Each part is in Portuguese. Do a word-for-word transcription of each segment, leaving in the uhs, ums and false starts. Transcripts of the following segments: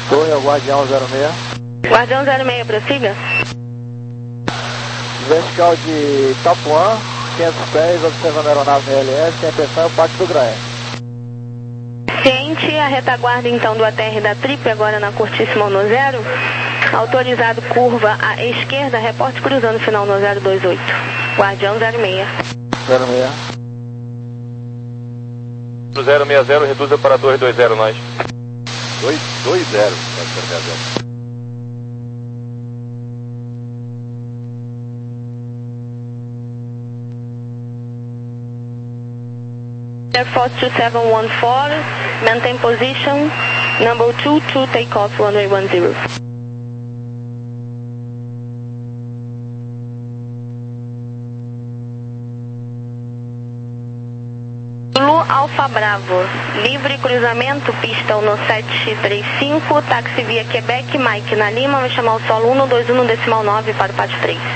Torre ao Guardião zero seis. Guardião zero seis, prossiga. Vertical de Itapuã, quinhentos pés, observando a aeronave no I L S, sem atenção é o Pátio do Graé. Ciente, a retaguarda então do A T R da Trip, agora na curtíssima no zero. Autorizado curva à esquerda, reporte cruzando final no zero dois oito. Guardião zero seis. zero seis. zero seis zero, reduza para dois dois zero, nós. dois dois zero, pode ser zero. Air Force two seven one four, maintain position, number two two, take off runway one zero. Zulu Alfa Bravo, livre cruzamento, pista no sete três cinco, táxi via Quebec, Mike na Lima, vai chamar o solo um dois um decimal nove para o pátio três.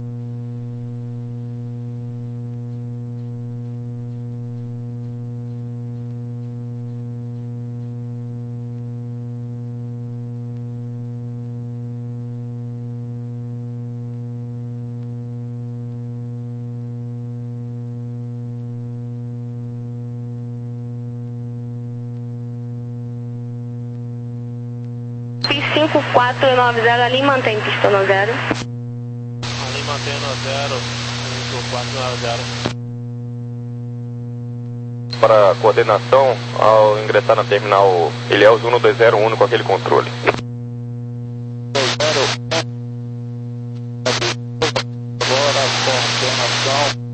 cinco quatro nove zero, ali mantém pista no zero. Ali mantém no zero, cinco quatro nove zero. Para coordenação, ao ingressar na terminal Ilhéus um dois zero um com aquele controle. Agora, coordenação.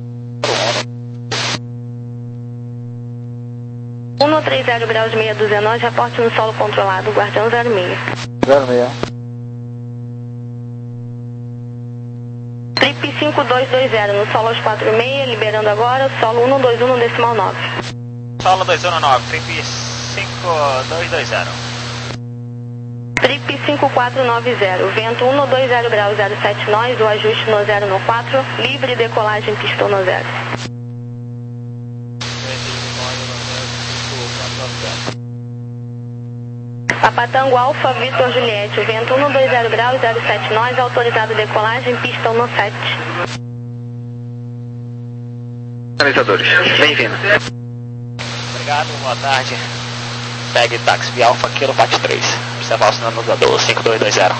um três zero graus meia dúzia nós, reporte no solo controlado, Guardião zero seis. zero seis. Trip cinco dois dois zero, no solo aos quatro seis, liberando agora, solo um dois um decimal nove. Solo dois um nove, Trip cinco dois dois zero. Trip cinco quatro nove zero, vento um dois zero graus zero sete nós, o ajuste no zero no quatro, livre decolagem pistão no zero. Papatango Alfa Vitor Juliette, vento um dois zero graus zero sete nós, autorizado decolagem, pistão no sete. Analisadores, bem-vindo. Obrigado, boa tarde. Pegue táxi via Alfa Kilo Pat três. Observar o sinalizador cinco dois dois zero.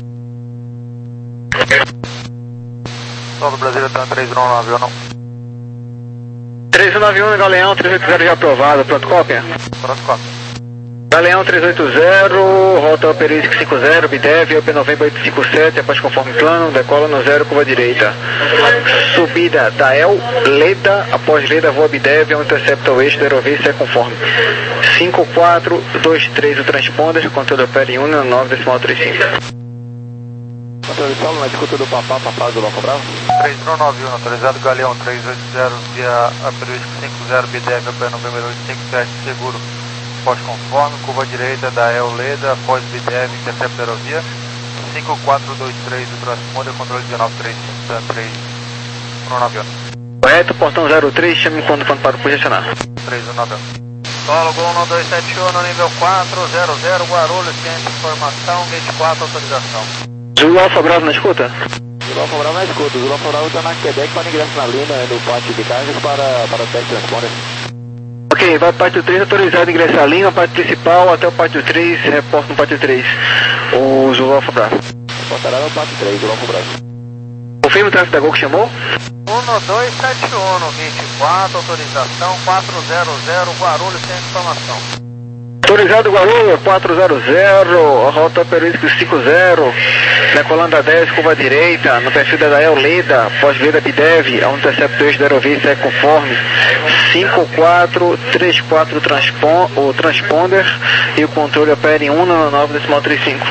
Solo Brasília tá três um nove um não. três um nove um, Galeão três oito zero já aprovado, pronto cópia? Pronto, cópia. Galeão três oito zero, rota Operística cinco zero, Bidev, O P November oito cinco sete, após conforme plano, decola no zero, curva direita. Subida da El, Leda, após Leda, voa Bidev, um intercepta o eixo, aerovia é conforme. cinco quatro dois três, o transponder, controle opera em um nove decimal trinta e cinco. Controle solo, na escuta do Papá, Papá do Alfa Bravo. três um nove um, autorizado Galeão três oito zero, via Aperística cinco zero, Bidev, O P November oito cinco sete, seguro. Pós-conforme, curva direita da El Leda, após Bidev, intercepta aerovia, cinco quatro dois três, o transponder, controle dezenove três cinco três um nove um. Correto, portão zero três, chame quando quando para posicionar. três um nove um. Solo Gol um dois sete um, nível quatro zero zero, Guarulhos, ciente informação, gate quatro, autorização. Zulu Alfa Bravo na escuta? Zulu Alfa Bravo na escuta, Zulu Alfa Bravo está na Quebec para ingresso na linha no pátio de cargas para, para o teste transponder. Ok, vai pátio três, autorizado a ingressar a linha, pátio principal até o pátio três, reporta no pátio três. O Zulu Alfa Bravo. Reportará no pátio três, Zulu Alfa Bravo. Confirma o tráfego da Gol que chamou? um dois sete um, vinte e quatro, autorização quatro zero zero, Guarulhos, sem informação. Autorizado Guarulhos, quatro zero zero, rota Perística cinco zero, decolando a dez, curva direita, no perfil da Dael Leda, pós-Leda Bidev, a um interceptor eixo da aerovia segue conforme, cinco quatro três quatro transpon, o transponder e o controle opera em um nove decimal trinta e cinco.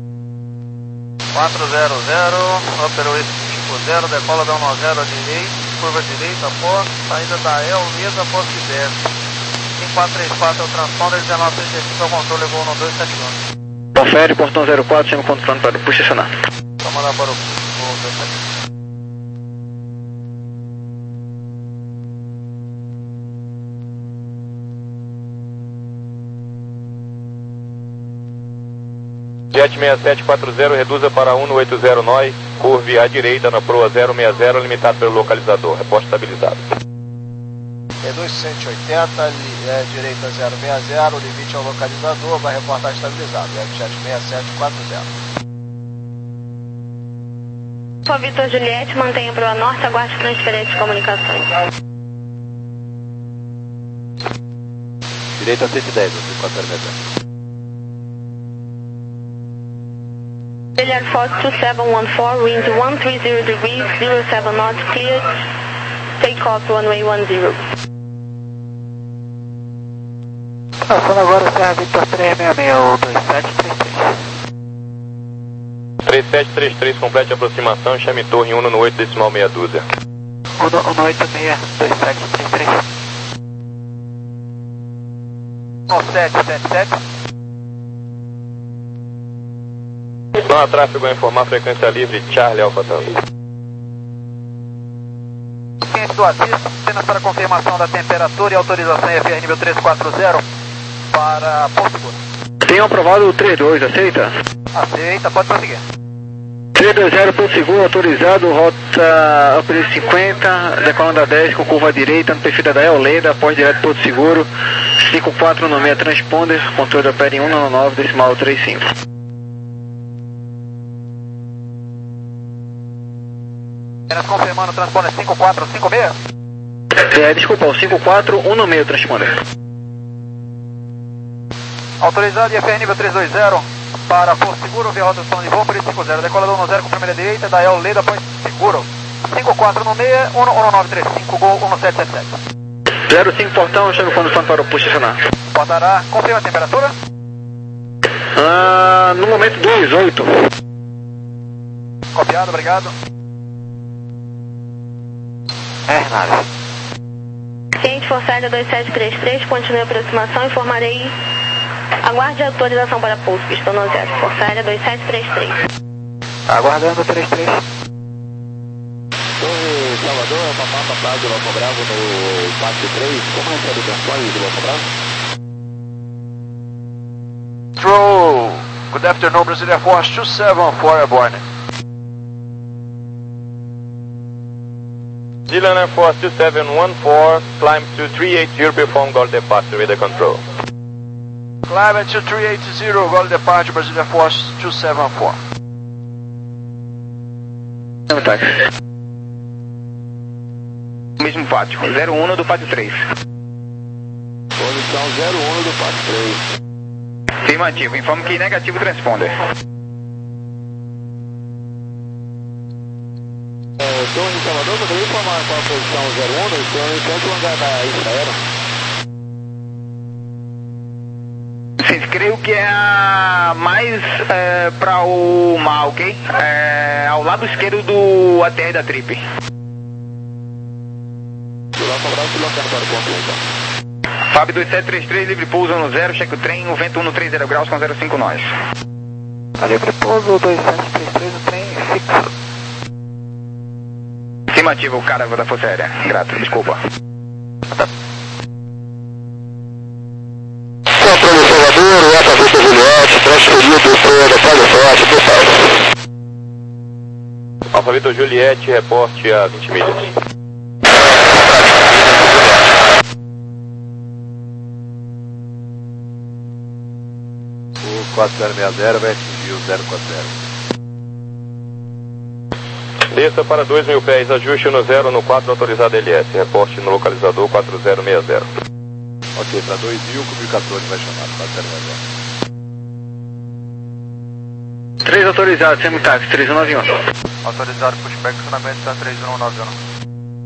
quatro zero zero, operou esse cinco zero, decola da um zero à direita, curva direita, após, saída da El Leda, após Bidev. cinco quatro três quatro é o transponder, dezenove trinta e cinco é o controle, Gol um dois sete um. Confere, portão zero quatro, chama o controle para posicionar. Vamos mandar para o Gol um dois sete um. Jet seis sete quatro zero, reduza para um no oito zero nós, curve à direita na proa zero seis zero, limitado pelo localizador, reporte estabilizado. Reduz cento e oitenta, li, é, direita zero seis zero, limite ao localizador, vai reportar estabilizado, Jet seis sete quatro zero. Sua Vitor Juliette, mantenha proa norte, aguarde transferência de comunicações. Direita cento e dez, quatro zero zero. Air Force two seven one four, wind one three zero degrees, zero seven knots, cleared, take off runway one zero. Passando agora Serra Victor três seis seis, o dois sete três três. três sete três três, complete a aproximação, chame torre um no oito decimal meia dúzia. um no oito seis, dois sete três três. um sete sete sete. Não há tráfego a informar, frequência livre, Charlie Alpha Tango. Ciência do Assis, apenas para confirmação da temperatura e autorização F R nível trezentos e quarenta para Porto Seguro. Tenho aprovado o três dois, aceita? Aceita, pode prosseguir. trezentos e vinte Porto Seguro, autorizado, rota Upper cinquenta, decolando a dez com curva direita, no perfil da Dael Leda, após direto Porto Seguro, cinco quatro nove seis transponder, controle da P R um nove nove decimal trinta e cinco. Apenas confirmando o transponder cinco quatro cinco seis. É, desculpa, o cinco quatro um nove seis transponder. Autorizado I F R nível trezentos e vinte para Porto Seguro, via rota de voo, por cinco zero, decolador um zero com primeira direita, Dael Leda, após Seguro, cinco quatro nove seis, um nove três cinco, Gol um sete sete sete. zero cinco portão, chame quando for para o posicionar. Portará, confirma a temperatura? Ah, no momento dois oito. Copiado, obrigado. É, nada. Ciente Força Aérea dois sete três três, continue a aproximação, informarei. Aguarde a autorização para pouso, pista no zero. Força Aérea dois sete três três. Aguardando três três. Torre Salvador, Papá Papá do Loco Bravo no quatro três, como recebe o transponder do Loco Bravo? Troll, good afternoon, Brazil Air Force two seven four airborne. Zealand Air Force two seven one four, climb to three eight zero, perform Gol departure with the control. Climb to three eight zero, Gol departure, Brazil Air Force two seven four. Não, tá. Mesmo pátio, zero um do pátio três. Posição zero um do quatro três. Afirmativo, informo que negativo transponder. É, Torre Salvador, poderia informar qual a posição zero um, estou em frente ao hangar da Israel. Sim, creio que é a mais é, para o mar, ok? É, ao lado esquerdo do A T R da Trip. Do Loco Bravo, pilotando para o ponto um, então. Fábio dois sete três três, livre pouso no zero, cheque o trem, o vento um no trinta graus com zero cinco nós. Livre pouso dois sete três três, o trem fixo. Afirmativo, cara da Força Aérea. Grato, desculpa. Controle Salvador, Alfa Victor Juliette, transferido para a Palha Forte, pessoal. Alfa Victor Juliette, reporte a vinte milhas. O quatro zero seis zero vai atingir o zero quatro zero. Desça para dois mil pés, ajuste no zero no quatro, autorizado L S, reporte no localizador quatro zero seis zero. Ok, para dois mil, o comunicador vai chamar, quatro zero seis zero. três autorizados, semi-táxi, três um nove um. Autorizado pushback, funcionamento da três um nove um.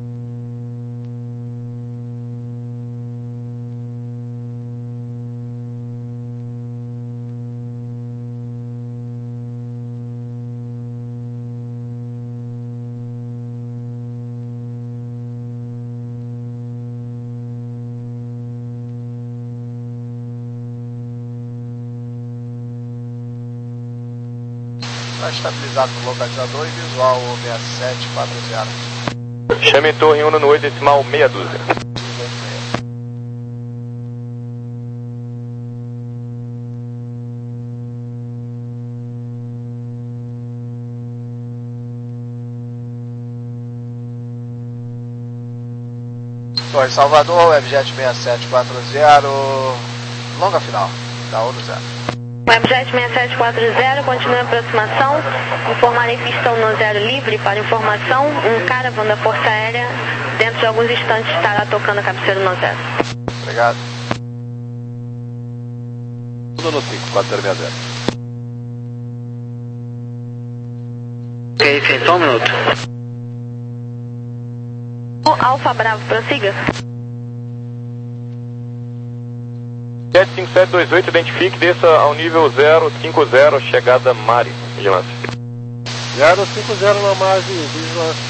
Está estabilizado no localizador e visual seis sete quatro zero. Chame torre um no oito decimal meia dúzia. Torre Salvador, Webjet seis sete quatro zero, longa final, da U zero. Webjet seis sete quatro zero, continua a aproximação, informarei pista um zero livre para informação, um caravan da Força Aérea, dentro de alguns instantes estará tocando a cabeceira um zero. Obrigado. Tudo no cinco, quatro zero seis zero. Ok, sim, só um minuto. Alfa Bravo, prossiga. sete cinco sete dois oito, identifique, desça ao nível zero cinco zero, chegada Mari, vigilância. zero cinco zero na margem, vigilância.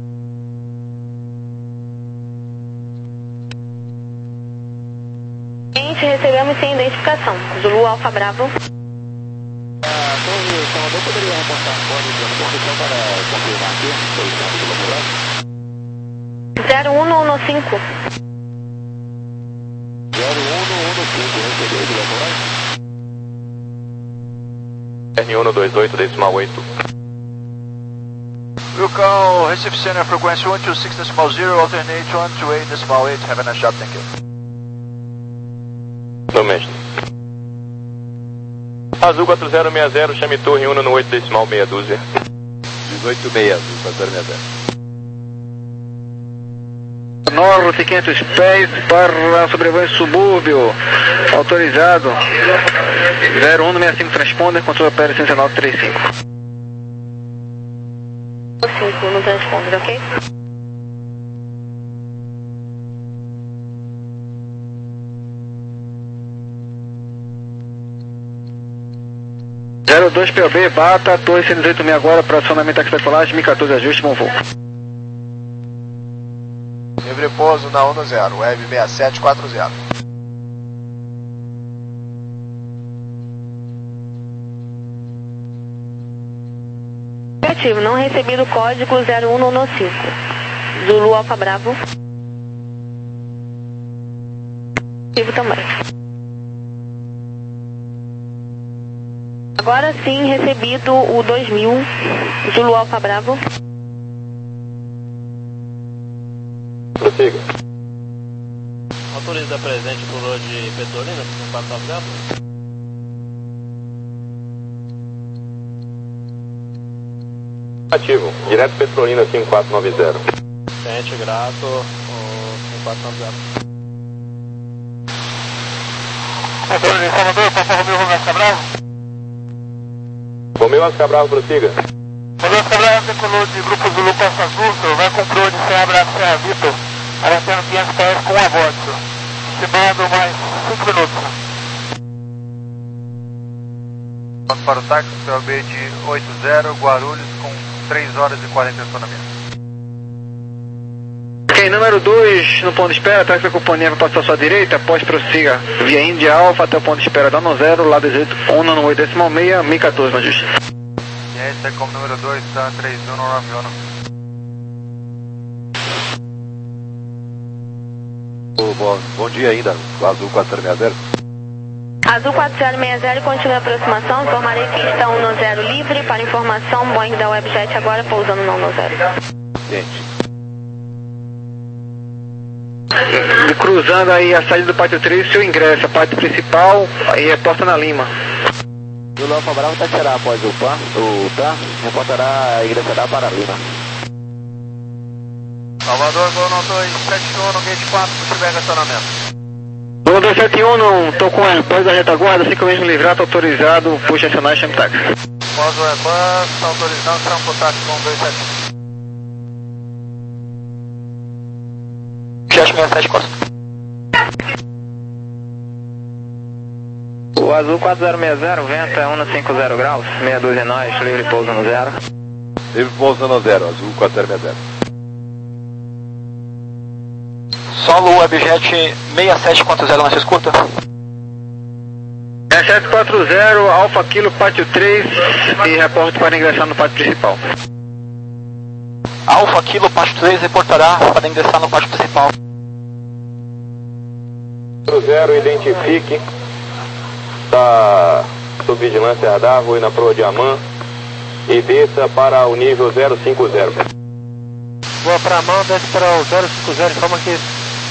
Gente, recebemos sem identificação. Zulu Alfa Bravo. A Torre Salvador poderia reportar código de posição para confirmar aqui, posição do comandante? zero um um cinco. zero um um cinco, recebeu aqui da R um dois oito, decimal oito. Wilcão, Recife Senior, frequência um dois seis decimal zero, alternate um dois oito decimal oito, have a nice job, thank you. Doméstic. Azul quatro zero seis zero, chame torre um no oito decimal meia dúzia. dezoito seis, Azul quatro zero seis zero. Norte quinhentos pés para sobrevoante subúrbio, autorizado, zero um seis cinco transponder, controle P L cento e nove trinta e cinco. cinco no transponder, ok? zero dois P O B, bata, torre cento e dezoito mil agora para acionamento taxidecolagem, M quatorze ajuste, bom voo. Livre pouso na um zero, Web seis sete quatro zero. Negativo, não recebido o código zero um um cinco. Zulu Alfa Bravo. Negativo também. Agora sim, recebido o dois mil. Zulu Alfa Bravo. Prossiga. Autoriza presente por lua de Petrolina, por quatro nove zero. Ativo, direto Petrolina cinco quatro nove zero. Cliente grato, o cinco quatro nove zero. Autoriza Salvador, passar Romeu Romeu Cabral. Romeu Oscar Bravo, prossiga. Romeu Cabral, decolou de Grupo Zulu Costa Azul, vai com pro de Serra Bravo Serra Vitor. Alertando quinhentos pés com a voz. Estimando mais cinco minutos. Vamos para o táxi, P O B de oito zero, Guarulhos, com três horas e quarenta de estacionamento. Ok, número dois no ponto de espera, táxi da companhia vai passar à sua direita, após prossiga via Índia Alfa até o ponto de espera da um zero, lá dezoito, um no oito decimal seis, M quatorze, no ajuste. E aí, esse é como número dois, tá três um nove um. Bom, bom dia ainda, Azul quatro zero seis zero. Azul quatro zero seis zero, continua a aproximação, informarei pista um zero livre para informação, Boeing da Webjet agora pousando no um zero. Gente. E cruzando aí a saída do pátio três, seu ingresso, a parte principal e a porta na Lima. O Alfa Bravo taxará após o P A N, o T A, reportará e ingressará para Lima. Salvador, Gol não dois sete um no gate quatro, se tiver estacionamento. um dois sete um, não estou com o Airbus da retaguarda, assim que eu mesmo livrar, estou autorizado, puxa acionar e chame táxi. Após o Airbus, autorizando, trampo táxi com um dois sete um. Jet seis sete quatro. O Azul quatro zero seis zero, vento é um cinco zero graus, meia dúzia nós, livre pouso no zero. Livre pouso no zero, Azul quatro zero seis zero. Solo Webjet seis sete quatro zero, mais escuta. seis sete quatro zero, Alfa Kilo, pátio três e reporte para ingressar no pátio principal. Alfa Kilo, pátio três, reportará para ingressar no pátio principal. zero, identifique. Está sob vigilância radar, voe na proa de Amã e desça para o nível zero cinco zero. Boa para a mão, desce para o zero cinco zero, informa que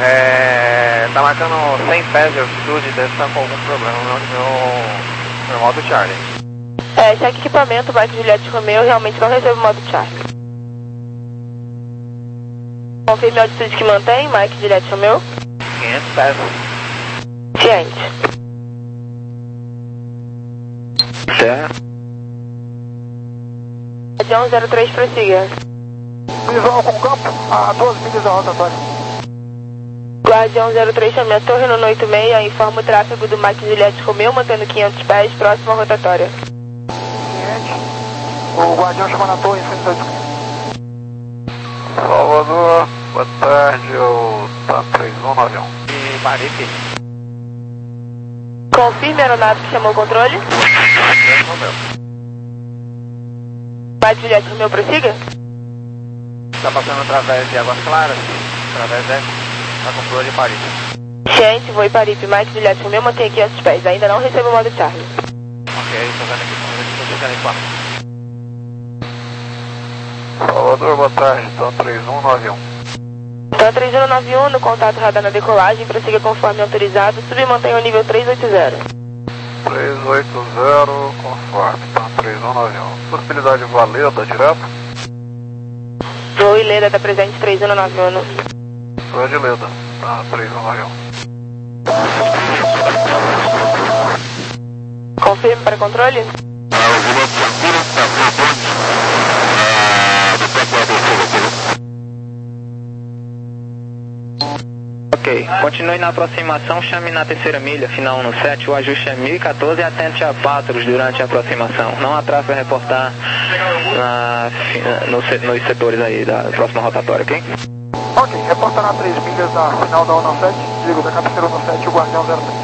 É, tá marcando cem pés de altitude e deve estar com algum problema no, no, no modo Charlie. É, cheque equipamento, Mike Juliette Romeo, realmente não recebe o modo Charlie. Confirme a altitude que mantém, Mike Juliette Romeo. quinhentos pés. Ciente. Certo. Guardião zero três, prossiga. Visual com campo a duas milhas da rotatória. Guardião zero três, chame a torre no oito seis, informa o tráfego do Mike Juliette Romeo, mantendo quinhentos pés, próximo à rotatória. Ciente. O guardião chamando a torre em cento e oito. Salvador, boa tarde, o T A três um nove um. E Maripe. Confirme a aeronave que chamou o controle. Mike Juliette Romeo, prossiga. Está passando através de Águas Claras, através de da controle de Paris. Ciente, voo em Paripe, Mike Juliette Romeo, mantenha quinhentos pés, ainda não recebe o modo Charlie. Ok, estou vendo aqui, estou chegando em quarto. Salvador, boa tarde, T A três um nove um. T A três um nove um, no contato radar na decolagem, prossiga conforme autorizado, sub e mantenha o nível trezentos e oitenta. trezentos e oitenta, conforme, T A três um nove um. Possibilidade Valeda, direto? Voo e Leda, da presente três um nove um. Voo de Leda, T A três um nove um. Confirme para controle. Ok, continue na aproximação, chame na terceira milha, final um no sete, o ajuste é mil e quatorze e atente a Patros durante a aproximação. Não há tráfego a reportar na, nos, nos setores aí da próxima rotatória, ok? Ok, reporta na três milhas da final da um no sete, digo da cabeceira um no sete, o guardião zero três.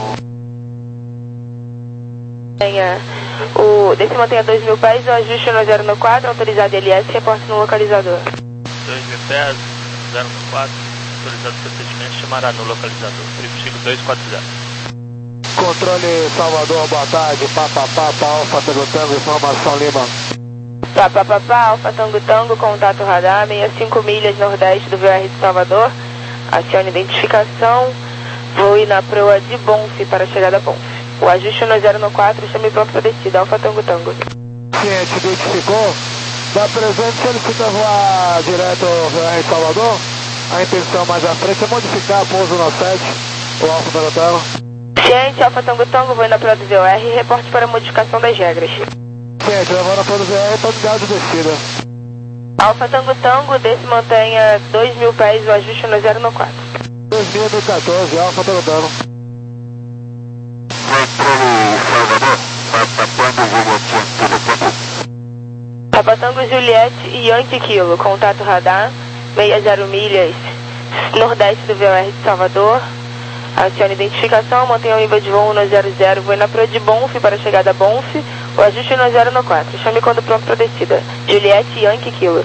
Tenha o, desse mantenha dois mil pés, o ajuste no zero no quatro, autorizado L S, reporte no localizador. dois mil pés, zero no quatro, autorizado procedimento, chamará no localizador, cinco dois quatro zero. Controle Salvador, boa tarde, Papa Papa, Alfa Tango Tango, informação Lima. Papa Papa, Alfa Tango Tango, contato radar, sessenta e cinco milhas nordeste do V R de Salvador, acione identificação, voe na proa de Bonf para a chegada a Bonf. O ajuste no zero no quatro, chame pronto para descida, Alfa Tango Tango. Ciente, identificou. Da presente, se ele quiser voar direto ao V R de Salvador, a intenção mais à frente é modificar a pouso no sete, o Alfa Tango Tango. Ciente, Alfa Tango Tango, voe na proa do V R e reporte para a modificação das regras. Ciente, levando na proa do V R, está ligado de descida. Alfa Tango Tango, desse mantenha dois mil pés, o ajuste no zero no quatro. dois mil e quatorze, Alfa Tango Tango. Papa Tango Juliette e Yankee Kilo, contato radar, sessenta milhas, nordeste do V R de Salvador, acione identificação, mantenha o nível de voo no zero zero, voe na proa de Bonf para a chegada a Bonf, o ajuste no zero no quatro, chame quando pronto para descida, Juliette e Yankee Kilo.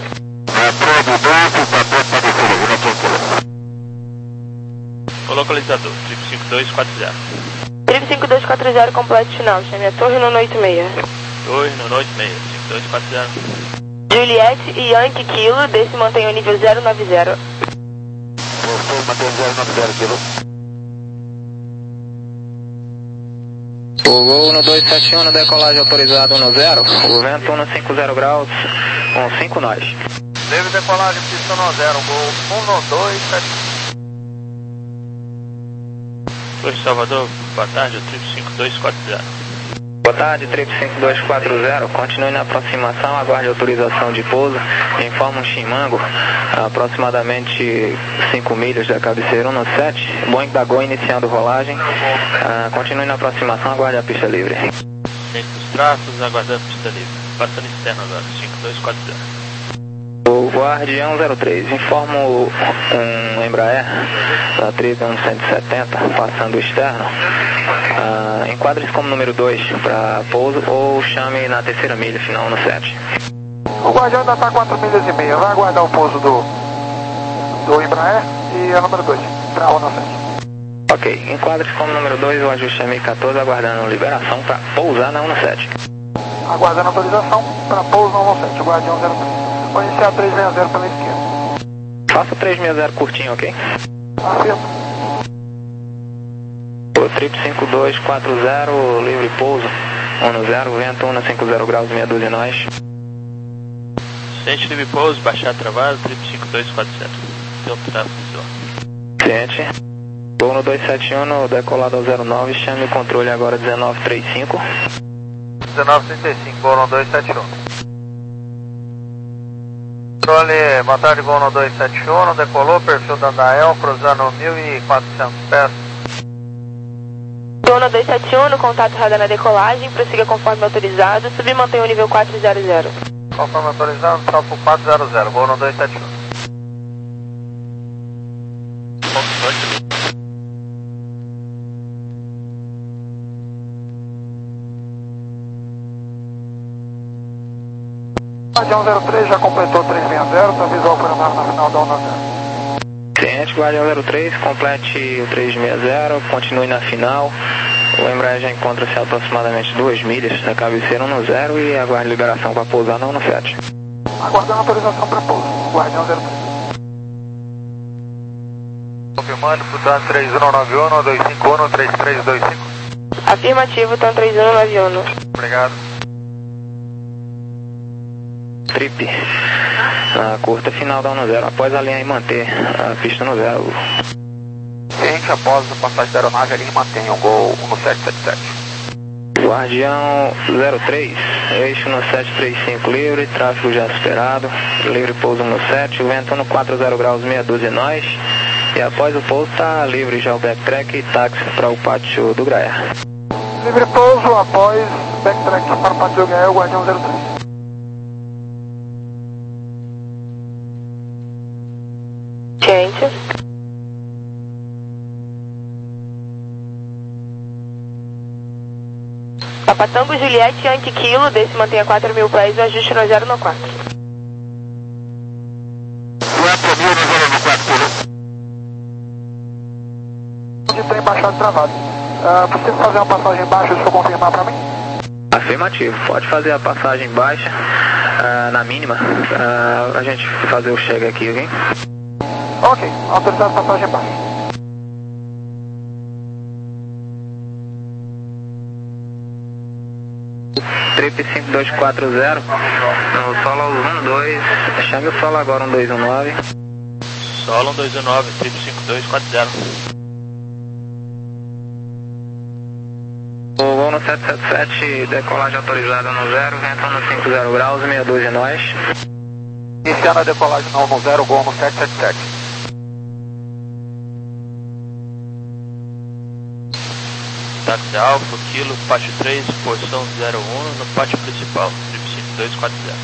O localizador, cinco dois quatro zero. cinco dois quatro zero, completo final, chame a torre no oito seis. Torre no oito seis, cinco dois quatro zero. Juliette e Yankee Kilo, desse mantém o nível zero nove zero. Você mantém zero nove zero, Kilo. O gol no dois sete um, no decolagem autorizado um no zero, o vento um no cinquenta graus, com cinco nós. Teve decolagem, pista no zero, gol um no dois sete um. Oi, Salvador, boa tarde, o trip cinco dois quatro zero. Boa tarde, trip cinco dois quatro zero, continue na aproximação, aguarde autorização de pouso, informa um Chimango, aproximadamente cinco milhas da cabeceira um no sete, Boeing da Gol iniciando rolagem, uh, continue na aproximação, aguarde a pista livre. Dentro dos traços, aguardando pista livre, passando externo agora, cinco dois quatro zero. O Guardião zero três, informo um Embraer da treze cento e setenta, passando externo. Uh, Enquadre-se como número dois para pouso ou chame na terceira milha, final no sete. O Guardião ainda está quatro milhas e meia, vai aguardar o pouso do, do Embraer e a número dois, para o no sete. Ok, enquadre-se como número dois, o ajuste é mil e quatorze, aguardando liberação para pousar na um no sete. Aguardando autorização para pouso na um no sete, o Guardião zero três. Vou iniciar trezentos e sessenta pela esquerda. Faça trezentos e sessenta curtinho, ok? Afirma. O trip cinco dois quatro zero, livre pouso, um no zero, vento um cinco zero graus, meia dúzia nós. Ciente livre pouso, baixar travado, trip cinco dois quatro zero. Deu tráfego visual. Ciente. Voo no dois sete um, decolado ao zero nove, chame o controle agora dezenove trinta e cinco. dezenove trinta e cinco, voo no dois sete um. Controle, boa tarde, voo no dois sete um, decolou, perfil da Andael, cruzando mil e quatrocentos pés. Voo no dois sete um, no contato radar na decolagem, prossiga conforme autorizado, subir e mantenha o nível quatro zero zero. Conforme autorizado, salto quatro zero zero, voo no dois sete um. Guardião zero três já completou trezentos e sessenta, tá visual programado na final da onda zero. Ciente, Guardião zero três, complete o trezentos e sessenta, continue na final. O Embraer já encontra-se a aproximadamente duas milhas da cabeceira um no zero e aguarde liberação para pousar no um no sete. Aguardando autorização para pouso, Guardião zero três. Confirmando, portanto, três um nove um, dois cinco um, três três dois cinco. Afirmativo, TAM três um nove um. Obrigado. Trip, na curta final da um no zero, após alinhar e manter a pista no zero. Ciente, após a passagem da aeronave, alinhe e mantenha o gol no sete sete sete. Guardião zero três, eixo no sete três cinco livre, tráfego já superado, livre pouso no sete, o vento no quatro zero graus, meia dúzia nós, e após o pouso está livre já o backtrack e táxi para o pátio do Graer. Livre pouso, após backtrack para o pátio do Graer, Guardião zero três. Ciente. Papa Tango Juliette Yankee Kilo, desce mantenha quatro mil pés, o ajuste no zero no quatro. quatro mil no zero no quatro, Onde tem baixado travado. Uh, você fazer uma passagem baixa, deixa eu confirmar para mim? Afirmativo, pode fazer a passagem baixa, uh, na mínima, uh, a gente fazer o chega aqui, ok? Ok, autorizado passagem baixa. Trip cinco dois quatro zero, no solo aos um dois, chame o solo agora um dois um nove. Solo um dois um nove, trip cinco dois quatro zero. O voo no sete sete sete, decolagem autorizada no zero, vento no cinco zero graus, meia dúzia nós. Iniciando a decolagem no um no zero, gol no sete sete sete. Táxi Alfa, Kilo, pátio três, porção zero um, no pátio principal, trip cinco dois quatro zero.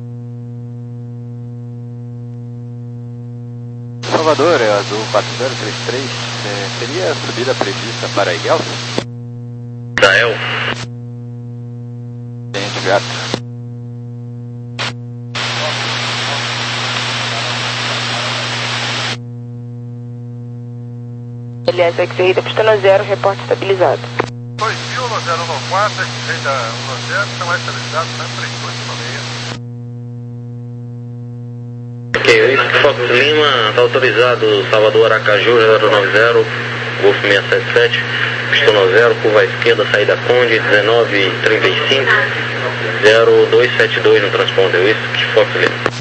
Salvador, é a do quatro zero três três, é, seria a subida prevista para Iguelço? Dael. Ciente, gato. Aliás, a corrida pista no zero, reporte estabilizado. dois mil no zero no quatro, corrida um no zero, está mais estabilizado, está em três dois no meio. Ok, o Fox Lima, está autorizado Salvador Aracaju zero nove zero, Golf seiscentos e setenta e sete, pista no zero, curva à esquerda, saída Conde, dezenove trinta e cinco, zero dois sete dois no transponder, isso que Fox Lima.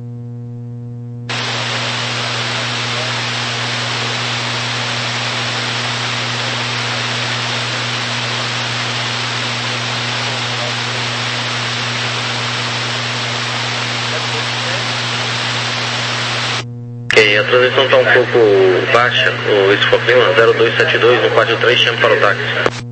Ok, a transmissão está um pouco baixa, o Isfox Lima zero dois sete dois no quatro três, chame para o táxi.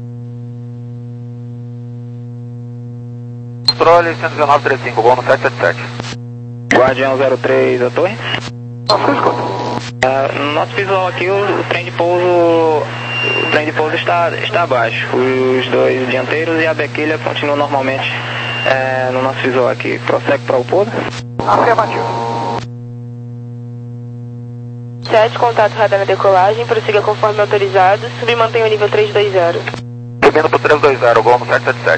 Controle cento e dezenove trinta e cinco, gol no sete sete sete. Guardião zero três, a torre. Nossa, escuta. Uh, no nosso visual aqui, o, o trem de pouso, o trem de pouso está, está abaixo. Os dois dianteiros e a bequilha continuam normalmente é, no nosso visual aqui. Prossegue para o pouso. Afirmativo. sete, contato radar na decolagem, prossiga conforme autorizado, subir e mantenha o nível três dois zero. Subindo para o três dois zero, gol no sete sete sete.